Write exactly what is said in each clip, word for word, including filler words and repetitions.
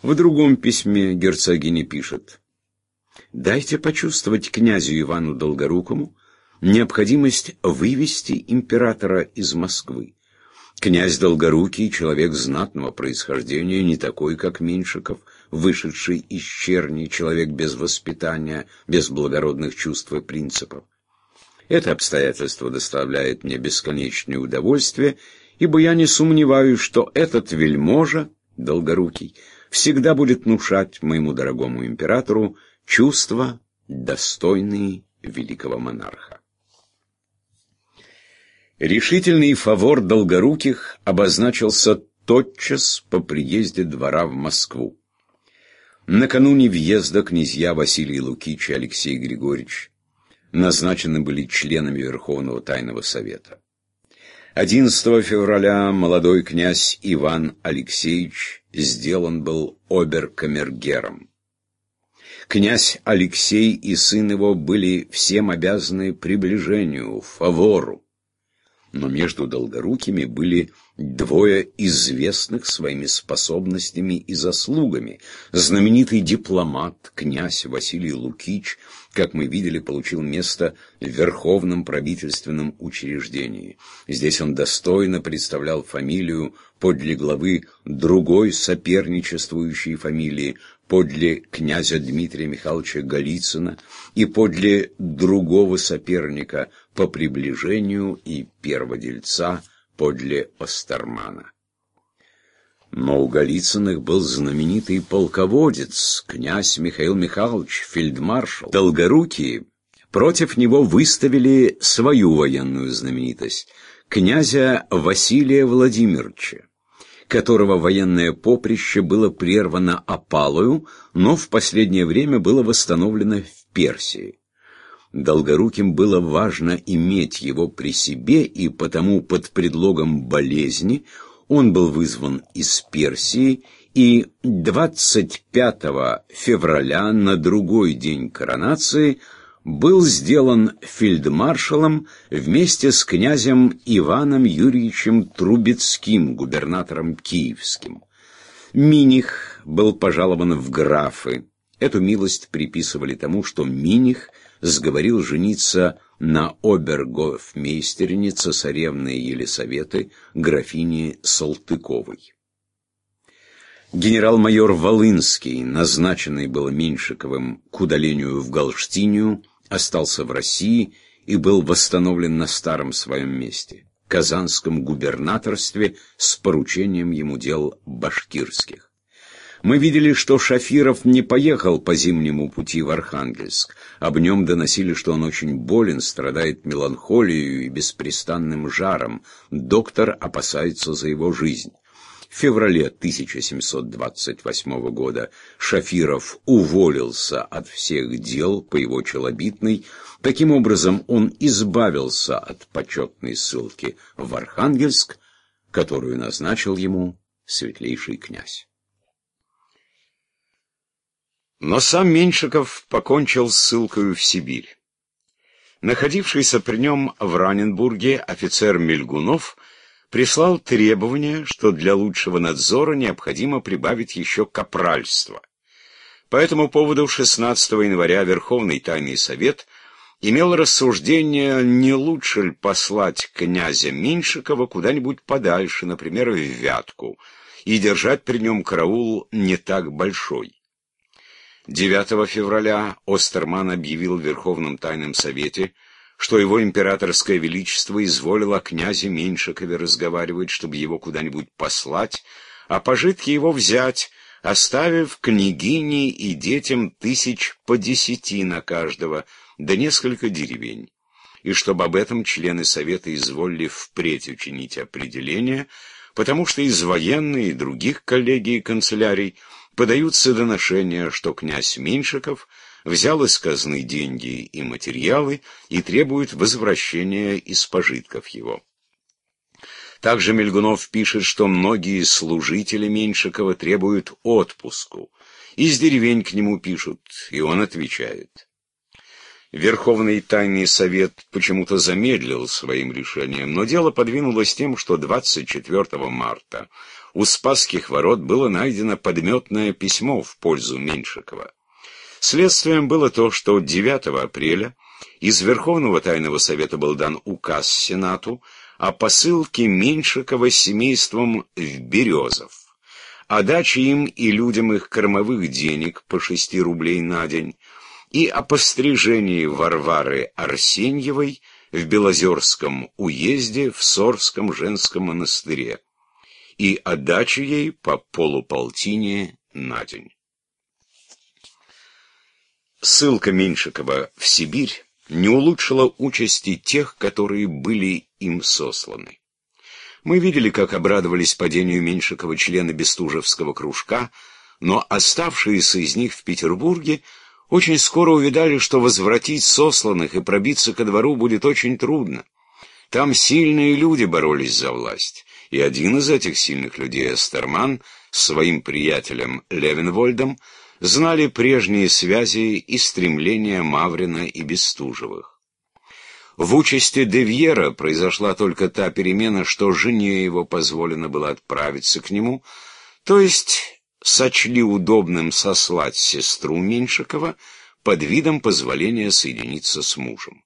В другом письме герцогиня пишет: «Дайте почувствовать князю Ивану Долгорукому необходимость вывести императора из Москвы. Князь Долгорукий — человек знатного происхождения, не такой, как Меньшиков, вышедший из черни, человек без воспитания, без благородных чувств и принципов. Это обстоятельство доставляет мне бесконечное удовольствие, ибо я не сомневаюсь, что этот вельможа, Долгорукий, всегда будет внушать моему дорогому императору чувства, достойные великого монарха». Решительный фавор Долгоруких обозначился тотчас по приезде двора в Москву. Накануне въезда князья Василий Лукич и Алексей Григорьевич назначены были членами Верховного Тайного Совета. одиннадцатого февраля молодой князь Иван Алексеевич сделан был обер-камергером. Князь Алексей и сын его были всем обязаны приближению, фавору. Но между Долгорукими были двое известных своими способностями и заслугами. Знаменитый дипломат, князь Василий Лукич, как мы видели, получил место в Верховном правительственном учреждении. Здесь он достойно представлял фамилию подле главы другой соперничествующей фамилии, подле князя Дмитрия Михайловича Голицына и подле другого соперника по приближению и перводельца подле Остермана. Но у Голицыных был знаменитый полководец, князь Михаил Михайлович, фельдмаршал. Долгорукие против него выставили свою военную знаменитость, князя Василия Владимировича, которого военное поприще было прервано опалою, но в последнее время было восстановлено в Персии. Долгоруким было важно иметь его при себе, и потому под предлогом болезни он был вызван из Персии, и двадцать пятого февраля, на другой день коронации, был сделан фельдмаршалом вместе с князем Иваном Юрьевичем Трубецким, губернатором киевским. Миних был пожалован в графы. Эту милость приписывали тому, что Миних сговорил жениться на обергофмейстерине цесаревны Елисаветы, графине Салтыковой. Генерал-майор Волынский, назначенный было Меньшиковым к удалению в Галштинию, остался в России и был восстановлен на старом своем месте, Казанском губернаторстве, с поручением ему дел башкирских. Мы видели, что Шафиров не поехал по зимнему пути в Архангельск. Об нем доносили, что он очень болен, страдает меланхолией и беспрестанным жаром. Доктор опасается за его жизнь. В феврале тысяча семьсот двадцать восьмого года Шафиров уволился от всех дел по его челобитной. Таким образом, он избавился от почетной ссылки в Архангельск, которую назначил ему светлейший князь. Но сам Меньшиков покончил с ссылкою в Сибирь. Находившийся при нем в Раненбурге офицер Мельгунов прислал требование, что для лучшего надзора необходимо прибавить еще капральство. По этому поводу шестнадцатого января Верховный Тайный Совет имел рассуждение, не лучше ли послать князя Меньшикова куда-нибудь подальше, например, в Вятку, и держать при нем караул не так большой. девятого февраля Остерман объявил в Верховном Тайном Совете, что его императорское величество изволило о князе Меньшикове разговаривать, чтобы его куда-нибудь послать, а пожитки его взять, оставив княгине и детям тысяч по десяти на каждого, да несколько деревень, и чтобы об этом члены Совета изволили впредь учинить определение, потому что из военной и других коллегий и канцелярий подаются доношения, что князь Меньшиков взял из казны деньги и материалы и требует возвращения из пожитков его. Также Мельгунов пишет, что многие служители Меньшикова требуют отпуску. Из деревень к нему пишут, и он отвечает. Верховный Тайный Совет почему-то замедлил своим решением, но дело подвинулось тем, что двадцать четвёртого марта у Спасских ворот было найдено подметное письмо в пользу Меньшикова. Следствием было то, что девятого апреля из Верховного Тайного Совета был дан указ Сенату о посылке Меньшикова с семейством в Березов, о даче им и людям их кормовых денег по шести рублей на день и о пострижении Варвары Арсеньевой в Белозерском уезде в Сорском женском монастыре и о даче ей по полуполтине на день. Ссылка Меньшикова в Сибирь не улучшила участи тех, которые были им сосланы. Мы видели, как обрадовались падению Меньшикова члены Бестужевского кружка, но оставшиеся из них в Петербурге очень скоро увидали, что возвратить сосланных и пробиться ко двору будет очень трудно. Там сильные люди боролись за власть, и один из этих сильных людей, Эстерман, с своим приятелем Левенвольдом, знали прежние связи и стремления Маврина и Бестужевых. В участи де Вьера произошла только та перемена, что жене его позволено было отправиться к нему, то есть сочли удобным сослать сестру Меньшикова под видом позволения соединиться с мужем.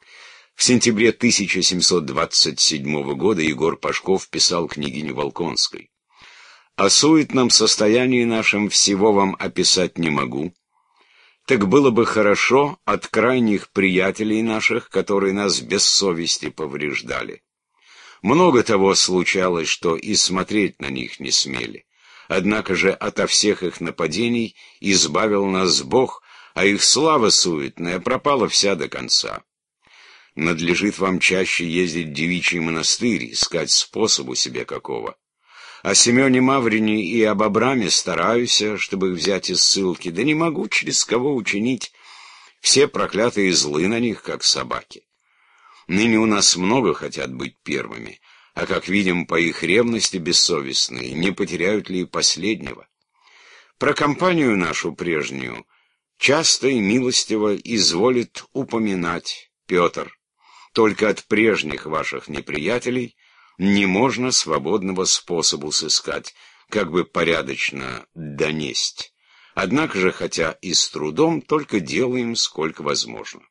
В сентябре тысяча семьсот двадцать седьмого года Егор Пашков писал княгине Волконской: «О суетном состоянии нашем всего вам описать не могу. Так было бы хорошо от крайних приятелей наших, которые нас без совести повреждали. Много того случалось, что и смотреть на них не смели. Однако же ото всех их нападений избавил нас Бог, а их слава суетная пропала вся до конца. Надлежит вам чаще ездить в девичий монастырь, искать способу себе какого. О Семене Маврине и об Абраме стараюсь, чтобы их взять из ссылки, да не могу через кого учинить. Все проклятые злы на них, как собаки. Ныне у нас много хотят быть первыми, а, как видим, по их ревности бессовестные, не потеряют ли и последнего. Про компанию нашу прежнюю часто и милостиво изволит упоминать Петр. Только от прежних ваших неприятелей не можно свободного способу сыскать, как бы порядочно донесть. Однако же, хотя и с трудом, только делаем, сколько возможно».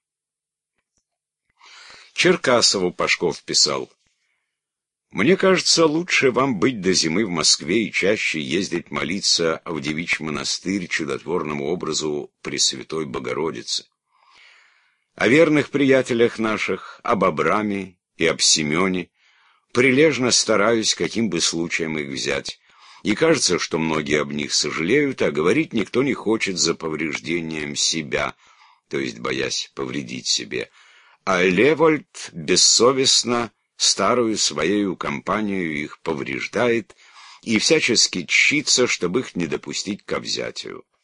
Черкасову Пашков писал: «Мне кажется, лучше вам быть до зимы в Москве и чаще ездить молиться в девичий монастырь чудотворному образу Пресвятой Богородицы. О верных приятелях наших, об Абраме и об Семене прилежно стараюсь, каким бы случаем их взять, и кажется, что многие об них сожалеют, а говорить никто не хочет за повреждением себя, то есть боясь повредить себе. А Левольд бессовестно старую своею компанию их повреждает и всячески тщится, чтобы их не допустить ко взятию.